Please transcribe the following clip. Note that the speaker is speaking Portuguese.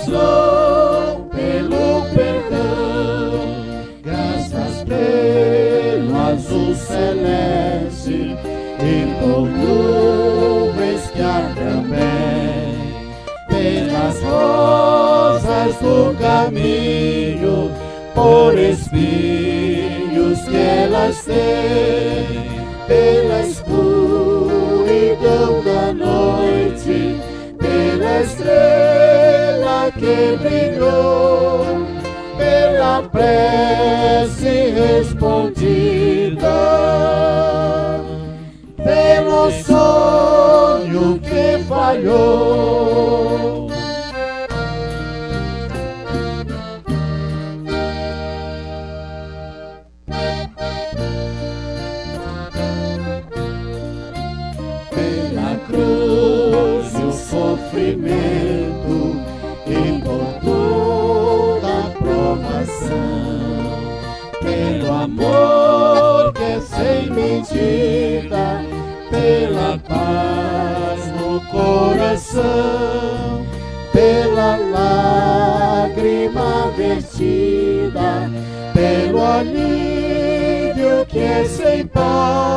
razão pelo perdão, graças pelo azul celeste e por nuvens que há também, pelas rosas do caminho, por espinhos que elas têm, pela escuridão da noite, pela estrela que brilhou, pela prece respondida, pelo sonho que falhou. Pela cruz e o sofrimento e por toda a provação, pelo amor que é sem medida, pela paz no coração, pela lágrima vertida, pelo alívio que é sem par.